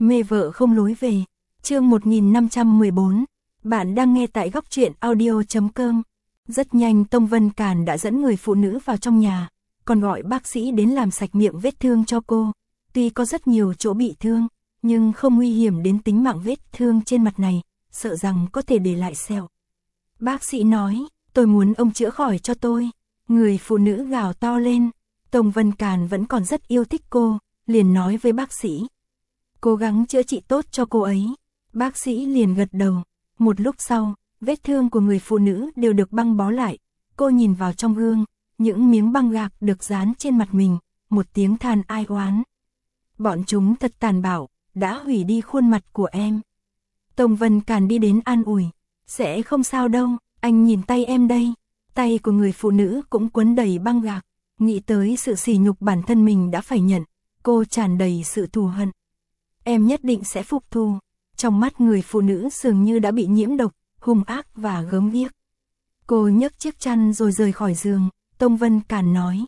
Mê vợ không lối về. Chương 1514. Bạn đang nghe tại góc truyện audio.com. Rất nhanh Tông Vân Càn đã dẫn người phụ nữ vào trong nhà, còn gọi bác sĩ đến làm sạch miệng vết thương cho cô. Tuy có rất nhiều chỗ bị thương, nhưng không nguy hiểm đến tính mạng, vết thương trên mặt này, sợ rằng có thể để lại sẹo. Bác sĩ nói, tôi muốn ông chữa khỏi cho tôi. Người phụ nữ gào to lên. Tông Vân Càn vẫn còn rất yêu thích cô, liền nói với bác sĩ. Cố gắng chữa trị tốt cho cô ấy. Bác sĩ liền gật đầu. Một lúc sau, vết thương của người phụ nữ đều được băng bó lại. Cô nhìn vào trong gương, những miếng băng gạc được dán trên mặt mình, một tiếng than ai oán. Bọn chúng thật tàn bạo, đã hủy đi khuôn mặt của em. Tông Vân Càn đi đến an ủi. Sẽ không sao đâu, anh nhìn tay em đây. Tay của người phụ nữ cũng quấn đầy băng gạc. Nghĩ tới sự sỉ nhục bản thân mình đã phải nhận, cô tràn đầy sự thù hận. Em nhất định sẽ phục thù. Trong mắt người phụ nữ dường như đã bị nhiễm độc, hung ác và gớm ghiếc. Cô nhấc chiếc chăn rồi rời khỏi giường. Tông Vân Càn nói.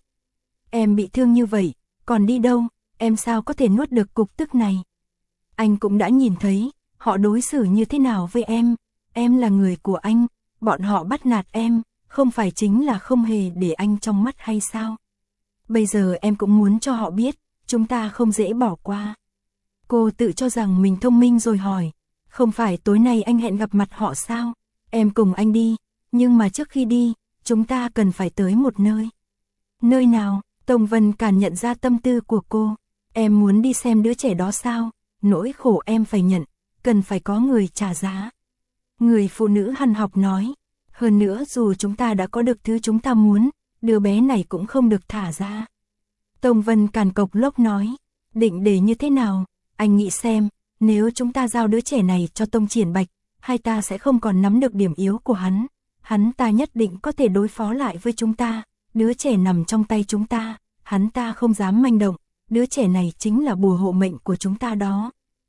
Em bị thương như vậy, còn đi đâu, em sao có thể nuốt được cục tức này. Anh cũng đã nhìn thấy, họ đối xử như thế nào với em là người của anh, bọn họ bắt nạt em, không phải chính là không hề để anh trong mắt hay sao? Bây giờ em cũng muốn cho họ biết, chúng ta không dễ bỏ qua. Cô tự cho rằng mình thông minh rồi hỏi, không phải tối nay anh hẹn gặp mặt họ sao? Em cùng anh đi, nhưng mà trước khi đi, chúng ta cần phải tới một nơi. Nơi nào? Tông Vân Càn nhận ra tâm tư của cô. Em muốn đi xem đứa trẻ đó sao? Nỗi khổ em phải nhận, cần phải có người trả giá. Người phụ nữ hằn học nói. Hơn nữa dù chúng ta đã có được thứ chúng ta muốn, đứa bé này cũng không được thả ra. Tông Vân Càn cộc lốc nói. Định để như thế nào? Anh nghĩ xem, nếu chúng ta giao đứa trẻ này cho Tông Triển Bạch, hai ta sẽ không còn nắm được điểm yếu của hắn. Hắn ta nhất định có thể đối phó lại với chúng ta. Đứa trẻ nằm trong tay chúng ta, hắn ta không dám manh động. Đứa trẻ này chính là bùa hộ mệnh của chúng ta đó.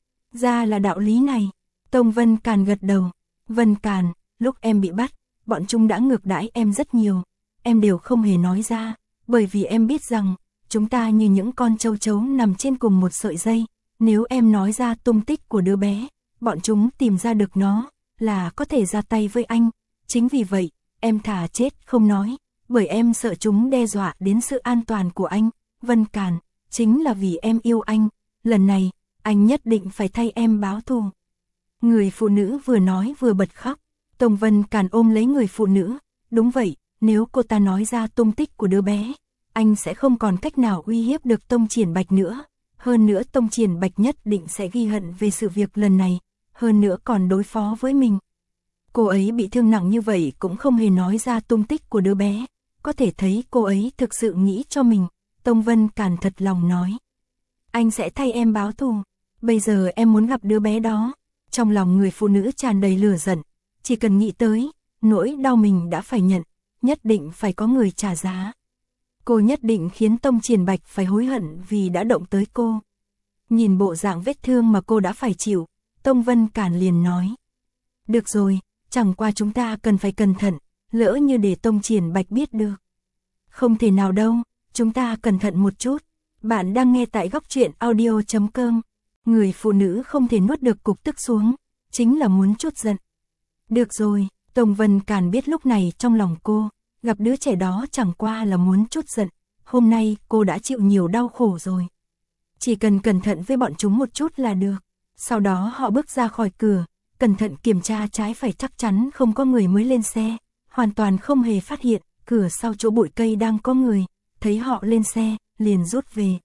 Ra là đạo lý này. Tông Vân Càn gật đầu. Vân Càn, lúc em bị bắt, bọn chúng đã ngược đãi em rất nhiều. Em đều không hề nói ra, bởi vì em biết rằng, chúng ta như những con châu chấu nằm trên cùng một sợi dây. Nếu em nói ra tung tích của đứa bé, bọn chúng tìm ra được nó, là có thể ra tay với anh. Chính vì vậy, em thà chết không nói, bởi em sợ chúng đe dọa đến sự an toàn của anh. Vân Càn, chính là vì em yêu anh, lần này, anh nhất định phải thay em báo thù. Người phụ nữ vừa nói vừa bật khóc. Tông Vân Càn ôm lấy người phụ nữ. Đúng vậy, nếu cô ta nói ra tung tích của đứa bé, anh sẽ không còn cách nào uy hiếp được Tông Triển Bạch nữa. Hơn nữa Tông Triển Bạch nhất định sẽ ghi hận về sự việc lần này, hơn nữa còn đối phó với mình. Cô ấy bị thương nặng như vậy cũng không hề nói ra tung tích của đứa bé, có thể thấy cô ấy thực sự nghĩ cho mình. Tông Vân Càn thật lòng nói. Anh sẽ thay em báo thù, bây giờ em muốn gặp đứa bé đó. Trong lòng người phụ nữ tràn đầy lửa giận, chỉ cần nghĩ tới, nỗi đau mình đã phải nhận, nhất định phải có người trả giá. Cô nhất định khiến Tông Triển Bạch phải hối hận vì đã động tới cô. Nhìn bộ dạng vết thương mà cô đã phải chịu, Tông Vân Càn liền nói. Được rồi, chẳng qua chúng ta cần phải cẩn thận, lỡ như để Tông Triển Bạch biết được. Không thể nào đâu, chúng ta cẩn thận một chút. Bạn đang nghe tại góc truyện audio.com. Người phụ nữ không thể nuốt được cục tức xuống, chính là muốn trút giận. Được rồi, Tông Vân Càn biết lúc này trong lòng cô, gặp đứa trẻ đó chẳng qua là muốn trút giận. Hôm nay cô đã chịu nhiều đau khổ rồi. Chỉ cần cẩn thận với bọn chúng một chút là được. Sau đó họ bước ra khỏi cửa, cẩn thận kiểm tra trái phải chắc chắn không có người mới lên xe. Hoàn toàn không hề phát hiện, cửa sau chỗ bụi cây đang có người. Thấy họ lên xe, liền rút về.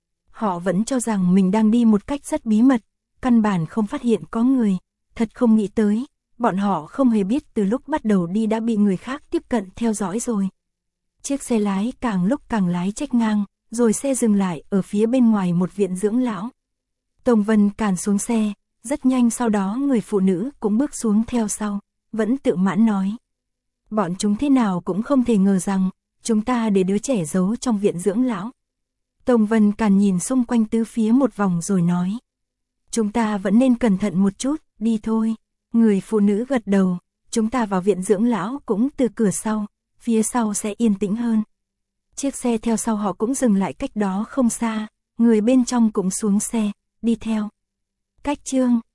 Họ vẫn cho rằng mình đang đi một cách rất bí mật, căn bản không phát hiện có người. Thật không nghĩ tới, bọn họ không hề biết từ lúc bắt đầu đi đã bị người khác tiếp cận theo dõi rồi. Chiếc xe lái càng lúc càng lái chệch ngang, rồi xe dừng lại ở phía bên ngoài một viện dưỡng lão. Tông Vân Càn xuống xe, rất nhanh sau đó người phụ nữ cũng bước xuống theo sau, vẫn tự mãn nói. Bọn chúng thế nào cũng không thể ngờ rằng, chúng ta để đứa trẻ giấu trong viện dưỡng lão. Tông Vân Càn nhìn xung quanh tứ phía một vòng rồi nói. Chúng ta vẫn nên cẩn thận một chút, đi thôi. Người phụ nữ gật đầu, chúng ta vào viện dưỡng lão cũng từ cửa sau, phía sau sẽ yên tĩnh hơn. Chiếc xe theo sau họ cũng dừng lại cách đó không xa, người bên trong cũng xuống xe, đi theo. Cách chương